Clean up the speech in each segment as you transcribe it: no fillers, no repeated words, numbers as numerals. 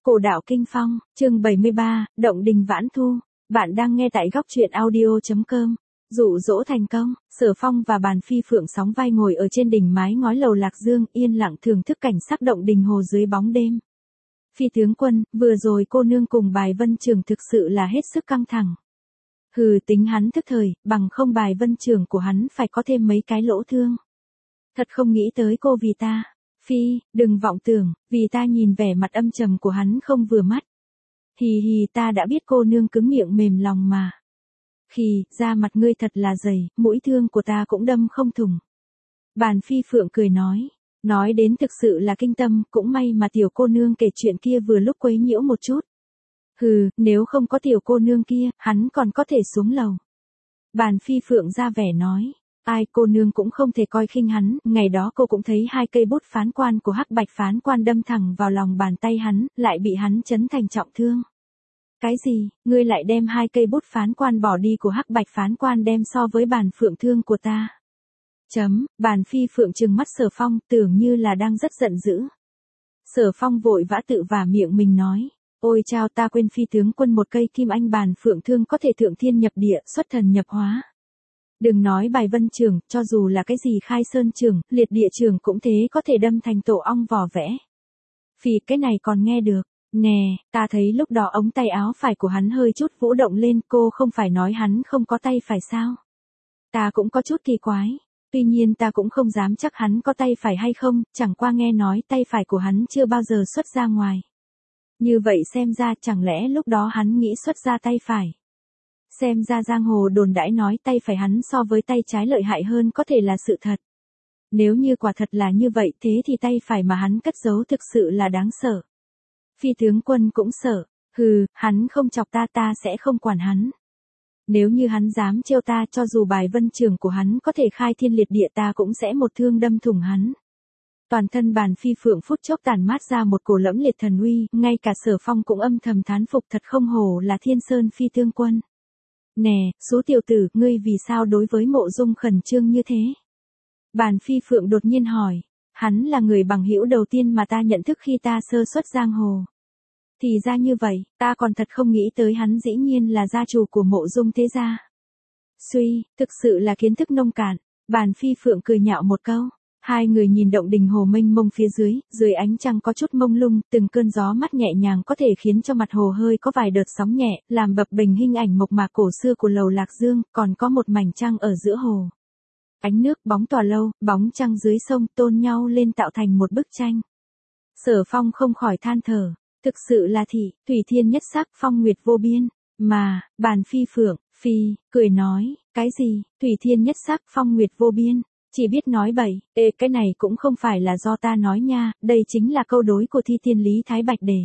Cổ đạo kinh phong, chương 73, Động đình vãn thu. Bạn đang nghe tại góc truyện audio.com. Dụ dỗ thành công, Sở Phong và Bàn Phi Phượng sóng vai ngồi ở trên đỉnh mái ngói lầu Lạc Dương, yên lặng thưởng thức cảnh sắc động đình hồ dưới bóng đêm. Phi tướng quân, vừa rồi cô nương cùng bài Vân Trường thực sự là hết sức căng thẳng. Hừ, tính hắn thức thời, bằng không bài Vân Trường của hắn phải có thêm mấy cái lỗ thương. Thật không nghĩ tới cô vì ta. Phi, đừng vọng tưởng, vì ta nhìn vẻ mặt âm trầm của hắn không vừa mắt. Hì hì, ta đã biết cô nương cứng miệng mềm lòng mà. Khì, da mặt ngươi thật là dày, mũi thương của ta cũng đâm không thủng. Bàn Phi Phượng cười nói đến thực sự là kinh tâm, cũng may mà tiểu cô nương kể chuyện kia vừa lúc quấy nhiễu một chút. Hừ, nếu không có tiểu cô nương kia, hắn còn có thể xuống lầu. Bàn Phi Phượng ra vẻ nói. Ai, cô nương cũng không thể coi khinh hắn, ngày đó cô cũng thấy hai cây bút phán quan của Hắc Bạch phán quan đâm thẳng vào lòng bàn tay hắn, lại bị hắn chấn thành trọng thương. Cái gì, ngươi lại đem hai cây bút phán quan bỏ đi của Hắc Bạch phán quan đem so với bàn phượng thương của ta. Bàn Phi Phượng trừng mắt Sở Phong, tưởng như là đang rất giận dữ. Sở Phong vội vã tự vả miệng mình nói. Ôi chao, ta quên Phi tướng quân một cây kim anh bàn phượng thương có thể thượng thiên nhập địa, xuất thần nhập hóa. Đừng nói bài Vân Trường, cho dù là cái gì Khai Sơn Trường, Liệt Địa Trường cũng thế, có thể đâm thành tổ ong vỏ vẽ. Phì, cái này còn nghe được. Nè, ta thấy lúc đó ống tay áo phải của hắn hơi chút vũ động lên, cô không phải nói hắn không có tay phải sao? Ta cũng có chút kỳ quái. Tuy nhiên ta cũng không dám chắc hắn có tay phải hay không, chẳng qua nghe nói tay phải của hắn chưa bao giờ xuất ra ngoài. Như vậy xem ra chẳng lẽ lúc đó hắn nghĩ xuất ra tay phải. Xem ra giang hồ đồn đãi nói tay phải hắn so với tay trái lợi hại hơn có thể là sự thật. Nếu như quả thật là như vậy thế thì tay phải mà hắn cất giấu thực sự là đáng sợ. Phi tướng quân cũng sợ. Hừ, hắn không chọc ta, ta sẽ không quản hắn. Nếu như hắn dám trêu ta, cho dù bài Vân Trường của hắn có thể khai thiên liệt địa, ta cũng sẽ một thương đâm thủng hắn. Toàn thân Bàn Phi Phượng phút chốc tản mát ra một cổ lẫm liệt thần uy, ngay cả Sở Phong cũng âm thầm thán phục, thật không hổ là Thiên Sơn Phi tướng quân. Nè, số tiểu tử, ngươi vì sao đối với Mộ Dung khẩn trương như thế? Bàn Phi Phượng đột nhiên hỏi. Hắn là người bằng hữu đầu tiên mà ta nhận thức khi ta sơ xuất giang hồ. Thì ra như vậy, ta còn thật không nghĩ tới hắn dĩ nhiên là gia chủ của Mộ Dung thế gia. Suy, thực sự là kiến thức nông cạn. Bàn Phi Phượng cười nhạo một câu. Hai người nhìn động đình hồ mênh mông phía dưới ánh trăng có chút mông lung, từng cơn gió mát nhẹ nhàng có thể khiến cho mặt hồ hơi có vài đợt sóng nhẹ, làm bập bềnh hình ảnh mộc mạc cổ xưa của lầu Lạc Dương, còn có một mảnh trăng ở giữa hồ. Ánh nước, bóng tòa lâu, bóng trăng dưới sông tôn nhau lên tạo thành một bức tranh. Sở Phong không khỏi than thở, thực sự là thủy thiên nhất sắc, phong nguyệt vô biên, mà, Bàn Phi Phượng, cười nói, cái gì, thủy thiên nhất sắc, phong nguyệt vô biên. Chỉ biết nói bậy, cái này cũng không phải là do ta nói nha, đây chính là câu đối của thi tiên Lý Thái Bạch Đề.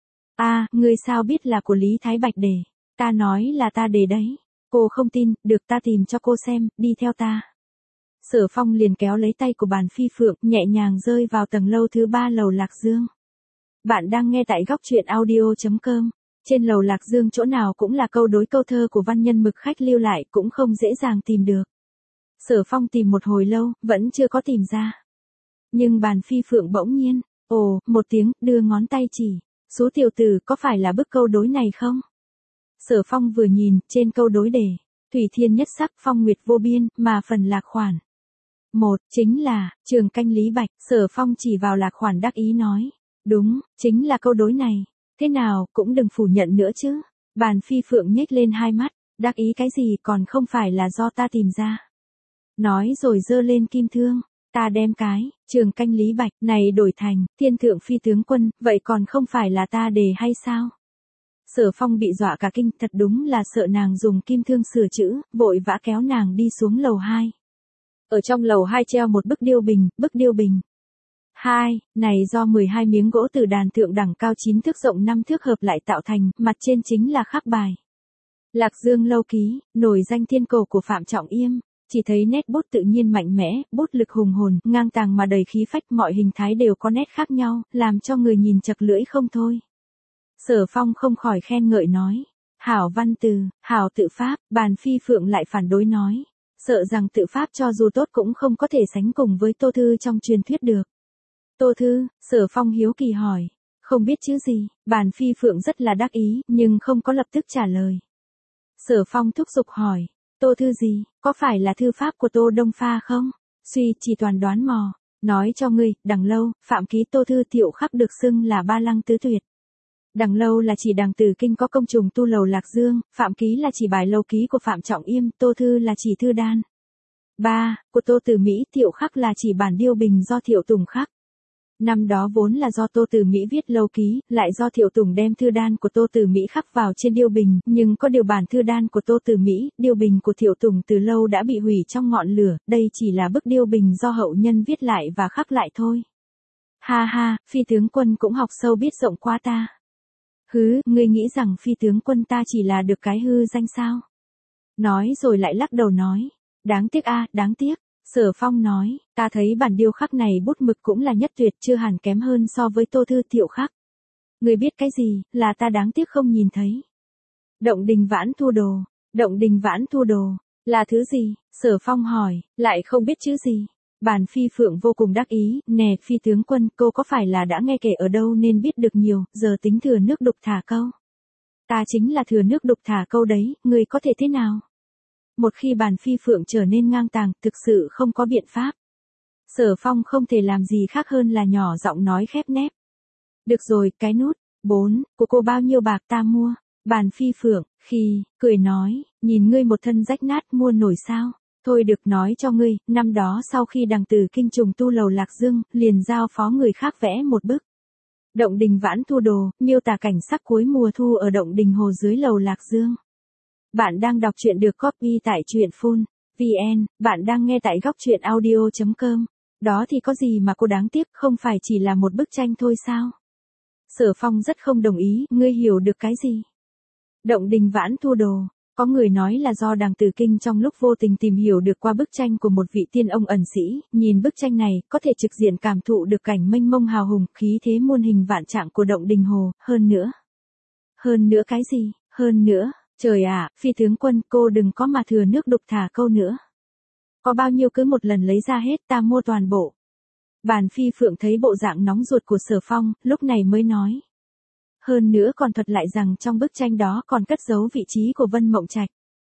Ngươi sao biết là của Lý Thái Bạch Đề? Ta nói là ta đề đấy. Cô không tin, được ta tìm cho cô xem, đi theo ta. Sở Phong liền kéo lấy tay của Bàn Phi Phượng, nhẹ nhàng rơi vào tầng lâu thứ 3 lầu Lạc Dương. Bạn đang nghe tại góc truyện audio.com. Trên lầu Lạc Dương chỗ nào cũng là câu đối câu thơ của văn nhân mực khách lưu lại, cũng không dễ dàng tìm được. Sở Phong tìm một hồi lâu, vẫn chưa có tìm ra. Nhưng Bàn Phi Phượng bỗng nhiên, một tiếng, đưa ngón tay chỉ. Số tiểu tử, có phải là bức câu đối này không? Sở Phong vừa nhìn, trên câu đối đề, thủy thiên nhất sắc, phong nguyệt vô biên, mà phần lạc khoản. Chính là, Trường Canh Lý Bạch. Sở Phong chỉ vào lạc khoản đắc ý nói. Đúng, chính là câu đối này. Thế nào, cũng đừng phủ nhận nữa chứ. Bàn Phi Phượng nhếch lên hai mắt, đắc ý cái gì, còn không phải là do ta tìm ra. Nói rồi giơ lên kim thương, ta đem cái, Trường Canh Lý Bạch, này đổi thành, Thiên Thượng Phi tướng quân, vậy còn không phải là ta đề hay sao? Sở Phong bị dọa cả kinh, thật đúng là sợ nàng dùng kim thương sửa chữ, vội vã kéo nàng đi xuống lầu 2. Ở trong lầu 2 treo một bức điêu bình. Này do 12 miếng gỗ từ đàn thượng đẳng cao 9 thước rộng 5 thước hợp lại tạo thành, mặt trên chính là khắc bài. Lạc Dương lâu ký, nổi danh thiên cổ của Phạm Trọng Yêm. Chỉ thấy nét bút tự nhiên mạnh mẽ, bút lực hùng hồn, ngang tàng mà đầy khí phách, mọi hình thái đều có nét khác nhau, làm cho người nhìn chật lưỡi không thôi. Sở Phong không khỏi khen ngợi nói. Hảo văn từ, hảo tự pháp. Bàn Phi Phượng lại phản đối nói. Sợ rằng tự pháp cho dù tốt cũng không có thể sánh cùng với Tô Thư trong truyền thuyết được. Tô Thư, Sở Phong hiếu kỳ hỏi. Không biết chữ gì, bàn phi phượng rất là đắc ý, nhưng không có lập tức trả lời. Sở Phong thúc giục hỏi, Tô Thư gì, có phải là thư pháp của Tô Đông Pha không? Suy chỉ toàn đoán mò, nói cho ngươi, Đằng Lâu, phạm ký Tô Thư Thiệu Khắc được xưng là ba lăng tứ tuyệt. Đằng Lâu là chỉ đằng Từ Kinh có công trùng tu lầu Lạc Dương, phạm ký là chỉ bài lâu ký của Phạm Trọng Yêm, Tô Thư là chỉ thư đan. Ba, của Tô Từ Mỹ, Thiệu Khắc là chỉ bản điêu bình do Thiệu Tùng khắc. Năm đó vốn là do Tô Từ Mỹ viết lâu ký, lại do Thiệu Tùng đem thư đan của Tô Từ Mỹ khắc vào trên điêu bình, nhưng có điều bản thư đan của Tô Từ Mỹ, điêu bình của Thiệu Tùng từ lâu đã bị hủy trong ngọn lửa, đây chỉ là bức điêu bình do hậu nhân viết lại và khắc lại thôi. Ha ha, phi tướng quân cũng học sâu biết rộng quá ta. Hứ, ngươi nghĩ rằng phi tướng quân ta chỉ là được cái hư danh sao? Nói rồi lại lắc đầu nói, đáng tiếc a, đáng tiếc. Sở Phong nói, ta thấy bản điêu khắc này bút mực cũng là nhất tuyệt, chưa hẳn kém hơn so với Tô Thư Thiệu khắc. Người biết cái gì, là ta đáng tiếc không nhìn thấy. Động đình vãn thu đồ, động đình vãn thu đồ, là thứ gì? Sở Phong hỏi, lại không biết chữ gì. Bàn phi phượng vô cùng đắc ý, nè phi tướng quân, cô có phải là đã nghe kể ở đâu nên biết được nhiều, giờ tính thừa nước đục thả câu. Ta chính là thừa nước đục thả câu đấy, người có thể thế nào? Một khi bàn phi phượng trở nên ngang tàng, thực sự không có biện pháp. Sở Phong không thể làm gì khác hơn là nhỏ giọng nói khép nép. Được rồi, cái nút, 4, của cô bao nhiêu bạc ta mua? Bàn phi phượng, khi, cười nói, nhìn ngươi một thân rách nát mua nổi sao? Thôi được nói cho ngươi, năm đó sau khi đằng Từ Kinh trùng tu lầu Lạc Dương, liền giao phó người khác vẽ một bức. Động đình vãn thu đồ, miêu tả cảnh sắc cuối mùa thu ở động đình hồ dưới lầu Lạc Dương. Bạn đang đọc truyện được copy tại truyện full.vn, bạn đang nghe tại góc truyện audio.com. Đó thì có gì mà cô đáng tiếc, không phải chỉ là một bức tranh thôi sao? Sở Phong rất không đồng ý, ngươi hiểu được cái gì? Động đình vãn thu đồ, có người nói là do đằng Từ Kinh trong lúc vô tình tìm hiểu được qua bức tranh của một vị tiên ông ẩn sĩ, nhìn bức tranh này, có thể trực diện cảm thụ được cảnh mênh mông hào hùng, khí thế muôn hình vạn trạng của động đình hồ, hơn nữa. Hơn nữa cái gì? Hơn nữa. Trời ạ, phi tướng quân, cô đừng có mà thừa nước đục thả câu nữa. Có bao nhiêu cứ một lần lấy ra hết, ta mua toàn bộ. Bàn phi phượng thấy bộ dạng nóng ruột của Sở Phong, lúc này mới nói. Hơn nữa còn thuật lại rằng trong bức tranh đó còn cất giấu vị trí của Vân Mộng Trạch.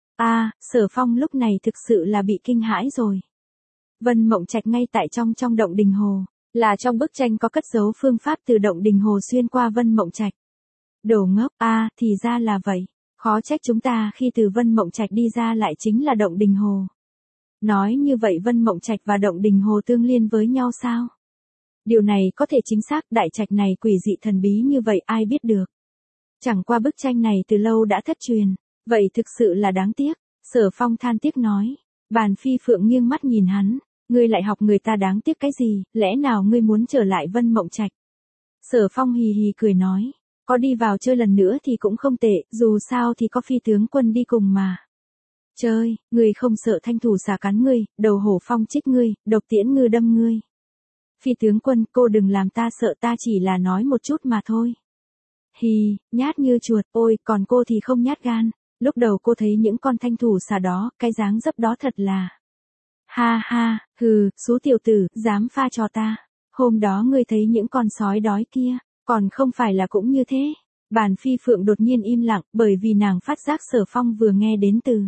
Sở Phong lúc này thực sự là bị kinh hãi rồi. Vân Mộng Trạch ngay tại trong động đình hồ, là trong bức tranh có cất giấu phương pháp từ động đình hồ xuyên qua Vân Mộng Trạch. Đồ ngốc, thì ra là vậy. Khó trách chúng ta khi từ Vân Mộng Trạch đi ra lại chính là động đình hồ. Nói như vậy Vân Mộng Trạch và động đình hồ tương liên với nhau sao? Điều này có thể chính xác, đại trạch này quỷ dị thần bí như vậy ai biết được. Chẳng qua bức tranh này từ lâu đã thất truyền, vậy thực sự là đáng tiếc. Sở Phong than tiếc nói. Bàn phi phượng nghiêng mắt nhìn hắn, ngươi lại học người ta đáng tiếc cái gì, lẽ nào ngươi muốn trở lại Vân Mộng Trạch? Sở Phong hì hì cười nói. Có đi vào chơi lần nữa thì cũng không tệ, dù sao thì có phi tướng quân đi cùng mà. Chơi, ngươi không sợ thanh thủ xà cắn ngươi, đầu hổ phong chích ngươi, độc tiễn ngư đâm ngươi. Phi tướng quân, cô đừng làm ta sợ, ta chỉ là nói một chút mà thôi. Hì, nhát như chuột, ôi, còn cô thì không nhát gan. Lúc đầu cô thấy những con thanh thủ xà đó, cái dáng dấp đó thật là. Ha ha, hừ, số tiểu tử, dám pha cho ta. Hôm đó ngươi thấy những con sói đói kia. Còn không phải là cũng như thế. Bàn phi phượng đột nhiên im lặng, bởi vì nàng phát giác Sở Phong vừa nghe đến từ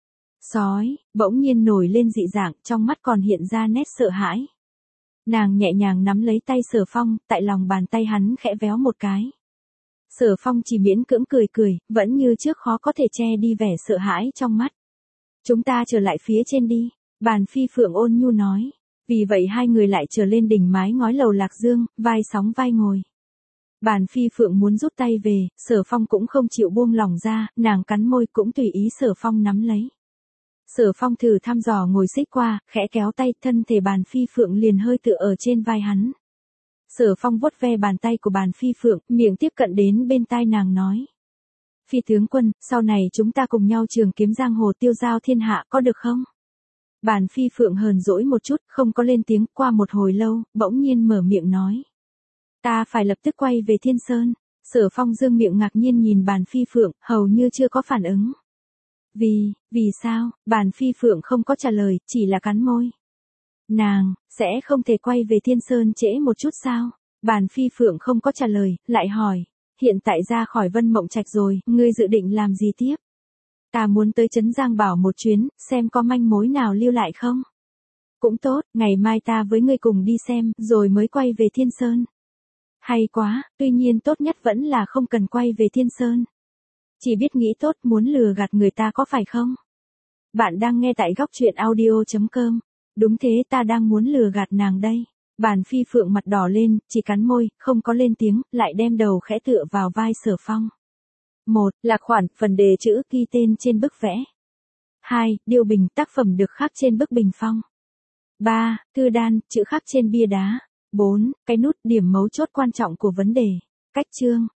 sói, bỗng nhiên nổi lên dị dạng, trong mắt còn hiện ra nét sợ hãi. Nàng nhẹ nhàng nắm lấy tay Sở Phong, tại lòng bàn tay hắn khẽ véo một cái. Sở Phong chỉ miễn cưỡng cười cười, vẫn như trước khó có thể che đi vẻ sợ hãi trong mắt. Chúng ta trở lại phía trên đi, bàn phi phượng ôn nhu nói. Vì vậy hai người lại trở lên đỉnh mái ngói lầu Lạc Dương, vai sóng vai ngồi. Bàn phi phượng muốn rút tay về, Sở Phong cũng không chịu buông lỏng ra, nàng cắn môi cũng tùy ý Sở Phong nắm lấy. Sở Phong thử thăm dò ngồi xích qua, khẽ kéo tay, thân thể bàn phi phượng liền hơi tựa ở trên vai hắn. Sở Phong vuốt ve bàn tay của bàn phi phượng, miệng tiếp cận đến bên tai nàng nói. Phi tướng quân, sau này chúng ta cùng nhau trường kiếm giang hồ tiêu giao thiên hạ có được không? Bàn phi phượng hờn dỗi một chút, không có lên tiếng, qua một hồi lâu, bỗng nhiên mở miệng nói. Ta phải lập tức quay về Thiên Sơn. Sở Phong dương miệng ngạc nhiên nhìn bàn phi phượng, hầu như chưa có phản ứng. Vì sao? Bàn phi phượng không có trả lời, chỉ là cắn môi. Nàng, sẽ không thể quay về Thiên Sơn trễ một chút sao? Bàn Phi Phượng không có trả lời, lại hỏi. Hiện tại ra khỏi Vân Mộng Trạch rồi, ngươi dự định làm gì tiếp? Ta muốn tới Trấn Giang Bảo một chuyến, xem có manh mối nào lưu lại không? Cũng tốt, ngày mai ta với ngươi cùng đi xem, rồi mới quay về Thiên Sơn. Hay quá, tuy nhiên tốt nhất vẫn là không cần quay về Thiên Sơn. Chỉ biết nghĩ tốt muốn lừa gạt người ta có phải không? Bạn đang nghe tại góc truyện audio.com. Đúng thế, ta đang muốn lừa gạt nàng đây. Bàn Phi Phượng mặt đỏ lên, chỉ cắn môi, không có lên tiếng, lại đem đầu khẽ tựa vào vai Sở Phong. 1. Lạc khoản, phần đề chữ ghi tên trên bức vẽ. 2. Điêu bình, tác phẩm được khắc trên bức bình phong. 3. Thư đan, chữ khắc trên bia đá. 4. Cái nút, điểm mấu chốt quan trọng của vấn đề. Cách chương.